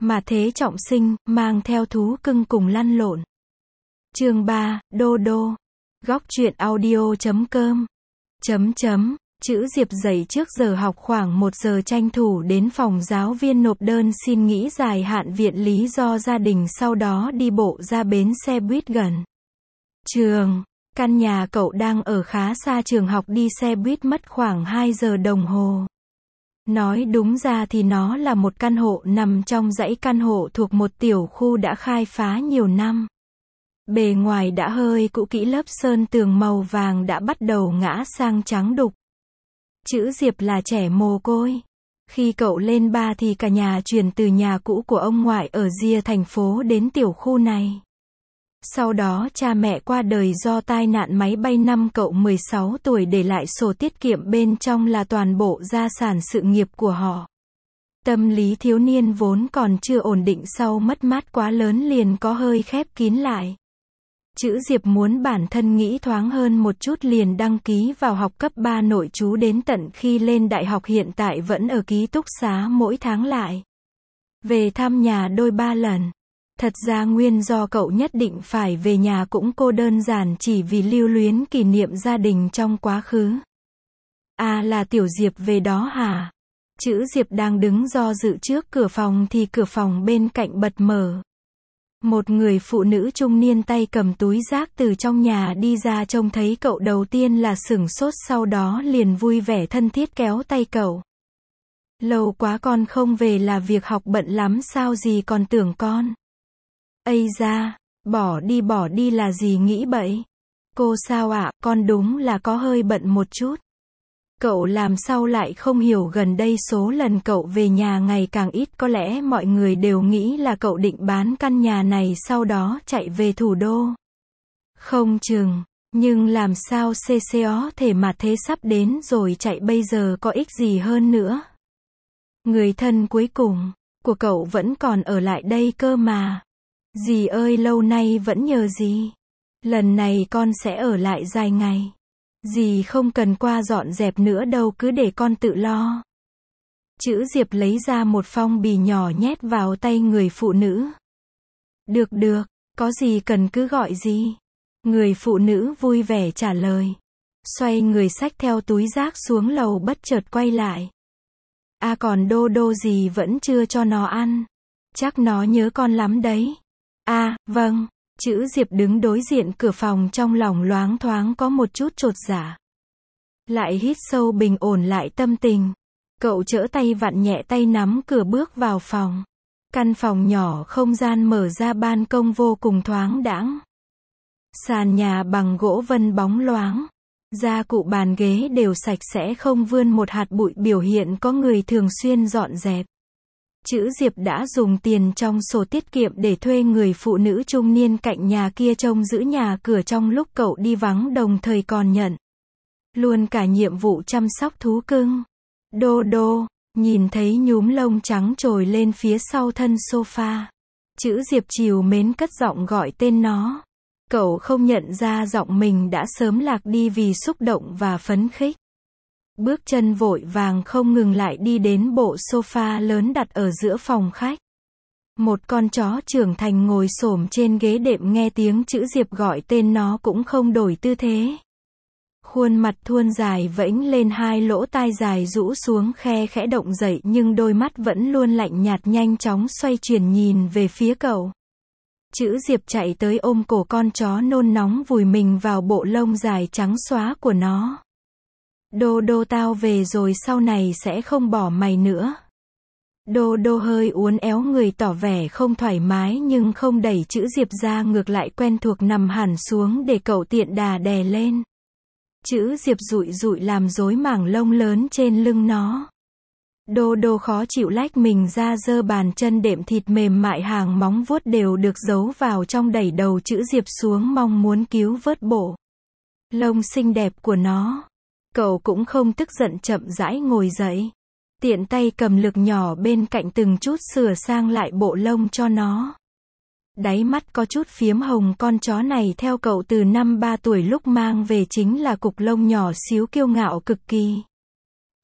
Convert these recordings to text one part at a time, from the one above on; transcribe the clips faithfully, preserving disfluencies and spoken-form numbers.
Mà thế trọng sinh, mang theo thú cưng cùng lăn lộn. Chương ba, Đô Đô. Góc truyện audio chấm com. Chấm chấm. Chữ Diệp dậy trước giờ học khoảng một giờ tranh thủ đến phòng giáo viên nộp đơn xin nghỉ dài hạn viện lý do gia đình, sau đó đi bộ ra bến xe buýt gần trường. Căn nhà cậu đang ở khá xa trường học, đi xe buýt mất khoảng hai giờ đồng hồ. Nói đúng ra thì nó là một căn hộ nằm trong dãy căn hộ thuộc một tiểu khu đã khai phá nhiều năm. Bề ngoài đã hơi cũ kỹ, lớp sơn tường màu vàng đã bắt đầu ngã sang trắng đục. Chữ Diệp là trẻ mồ côi. Khi cậu lên ba thì cả nhà chuyển từ nhà cũ của ông ngoại ở rìa thành phố đến tiểu khu này. Sau đó cha mẹ qua đời do tai nạn máy bay năm cậu mười sáu tuổi, để lại sổ tiết kiệm bên trong là toàn bộ gia sản sự nghiệp của họ. Tâm lý thiếu niên vốn còn chưa ổn định sau mất mát quá lớn liền có hơi khép kín lại. Chữ Diệp muốn bản thân nghĩ thoáng hơn một chút liền đăng ký vào học cấp ba nội trú, đến tận khi lên đại học hiện tại vẫn ở ký túc xá, mỗi tháng lại về thăm nhà đôi ba lần. Thật ra nguyên do cậu nhất định phải về nhà cũng cô đơn giản chỉ vì lưu luyến kỷ niệm gia đình trong quá khứ. À, là Tiểu Diệp về đó hả? Chữ Diệp đang đứng do dự trước cửa phòng thì cửa phòng bên cạnh bật mở. Một người phụ nữ trung niên tay cầm túi rác từ trong nhà đi ra, trông thấy cậu đầu tiên là sửng sốt, sau đó liền vui vẻ thân thiết kéo tay cậu. Lâu quá con không về, là việc học bận lắm sao, gì còn tưởng con. Ây da, bỏ đi bỏ đi là gì nghĩ bậy. Cô sao ạ, con đúng là có hơi bận một chút. Cậu làm sao lại không hiểu, gần đây số lần cậu về nhà ngày càng ít, có lẽ mọi người đều nghĩ là cậu định bán căn nhà này sau đó chạy về thủ đô. Không chừng, nhưng làm sao xê xê ó thể mà thế sắp đến rồi chạy bây giờ có ích gì hơn nữa. Người thân cuối cùng của cậu vẫn còn ở lại đây cơ mà. Dì ơi, lâu nay vẫn nhờ dì. Lần này con sẽ ở lại dài ngày. Dì không cần qua dọn dẹp nữa đâu, cứ để con tự lo. Chữ Diệp lấy ra một phong bì nhỏ nhét vào tay người phụ nữ. Được được, có gì cần cứ gọi dì. Người phụ nữ vui vẻ trả lời. Xoay người xách theo túi rác xuống lầu, bất chợt quay lại. À, còn Đô Đô dì vẫn chưa cho nó ăn. Chắc nó nhớ con lắm đấy. À, vâng. Chữ Diệp đứng đối diện cửa phòng, trong lòng loáng thoáng có một chút chột dạ. Lại hít sâu bình ổn lại tâm tình. Cậu chỡ tay vặn nhẹ tay nắm cửa bước vào phòng. Căn phòng nhỏ, không gian mở ra ban công vô cùng thoáng đãng. Sàn nhà bằng gỗ vân bóng loáng. Gia cụ bàn ghế đều sạch sẽ, không vươn một hạt bụi, biểu hiện có người thường xuyên dọn dẹp. Chữ Diệp đã dùng tiền trong sổ tiết kiệm để thuê người phụ nữ trung niên cạnh nhà kia trông giữ nhà cửa trong lúc cậu đi vắng, đồng thời còn nhận luôn cả nhiệm vụ chăm sóc thú cưng. Đô Đô, nhìn thấy nhúm lông trắng trồi lên phía sau thân sofa. Chữ Diệp trìu mến cất giọng gọi tên nó. Cậu không nhận ra giọng mình đã sớm lạc đi vì xúc động và phấn khích. Bước chân vội vàng không ngừng lại đi đến bộ sofa lớn đặt ở giữa phòng khách. Một con chó trưởng thành ngồi xổm trên ghế đệm, nghe tiếng Chữ Diệp gọi tên nó cũng không đổi tư thế. Khuôn mặt thuôn dài vẫy lên, hai lỗ tai dài rũ xuống khe khẽ động dậy, nhưng đôi mắt vẫn luôn lạnh nhạt, nhanh chóng xoay chuyển nhìn về phía cậu. Chữ Diệp chạy tới ôm cổ con chó, nôn nóng vùi mình vào bộ lông dài trắng xóa của nó. Đô Đô, tao về rồi, sau này sẽ không bỏ mày nữa. Đô Đô hơi uốn éo người tỏ vẻ không thoải mái, nhưng không đẩy Chữ Diệp ra, ngược lại quen thuộc nằm hẳn xuống để cậu tiện đà đè lên. Chữ Diệp dụi dụi làm rối mảng lông lớn trên lưng nó. Đô Đô khó chịu lách mình ra, giơ bàn chân đệm thịt mềm mại, hàng móng vuốt đều được giấu vào trong, đẩy đầu Chữ Diệp xuống, mong muốn cứu vớt bộ lông xinh đẹp của nó. Cậu cũng không tức giận, chậm rãi ngồi dậy. Tiện tay cầm lược nhỏ bên cạnh từng chút sửa sang lại bộ lông cho nó. Đáy mắt có chút phiếm hồng, con chó này theo cậu từ năm ba tuổi lúc mang về chính là cục lông nhỏ xíu kiêu ngạo cực kỳ.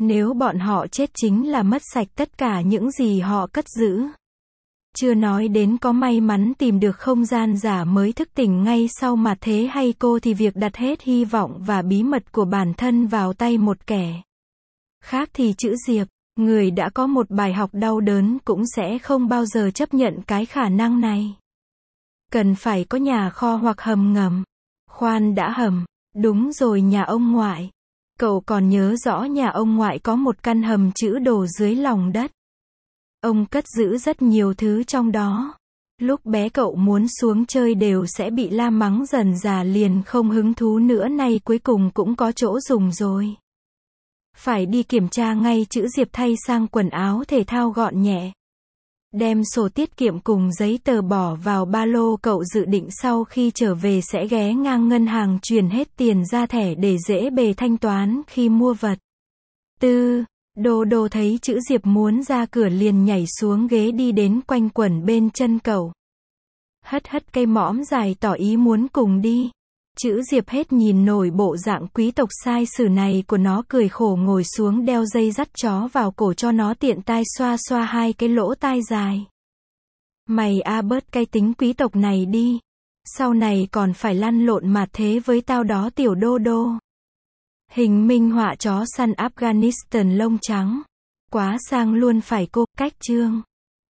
Nếu bọn họ chết chính là mất sạch tất cả những gì họ cất giữ. Chưa nói đến có may mắn tìm được không gian giả mới thức tỉnh ngay sau mà thế hay cô thì việc đặt hết hy vọng và bí mật của bản thân vào tay một kẻ khác thì chữ Diệp, người đã có một bài học đau đớn cũng sẽ không bao giờ chấp nhận cái khả năng này. Cần phải có nhà kho hoặc hầm ngầm. Khoan đã hầm. Đúng rồi, nhà ông ngoại. Cậu còn nhớ rõ nhà ông ngoại có một căn hầm trữ đồ dưới lòng đất. Ông cất giữ rất nhiều thứ trong đó. Lúc bé cậu muốn xuống chơi đều sẽ bị la mắng, dần dà liền không hứng thú nữa, nay cuối cùng cũng có chỗ dùng rồi. Phải đi kiểm tra ngay chữ Diệp thay sang quần áo thể thao gọn nhẹ. Đem sổ tiết kiệm cùng giấy tờ bỏ vào ba lô, cậu dự định sau khi trở về sẽ ghé ngang ngân hàng chuyển hết tiền ra thẻ để dễ bề thanh toán khi mua vật. Tư, Đô Đô thấy chữ Diệp muốn ra cửa liền nhảy xuống ghế đi đến quanh quẩn bên chân cậu. Hất hất cây mõm dài tỏ ý muốn cùng đi. Chữ Diệp hết nhìn nổi bộ dạng quý tộc sai sử này của nó, cười khổ ngồi xuống đeo dây dắt chó vào cổ cho nó tiện tai xoa xoa hai cái lỗ tai dài. Mày a bớt cái tính quý tộc này đi. Sau này còn phải lăn lộn mà thế với tao đó tiểu Đô Đô. Hình minh họa chó săn Afghanistan lông trắng. Quá sang luôn phải cô, cách chương.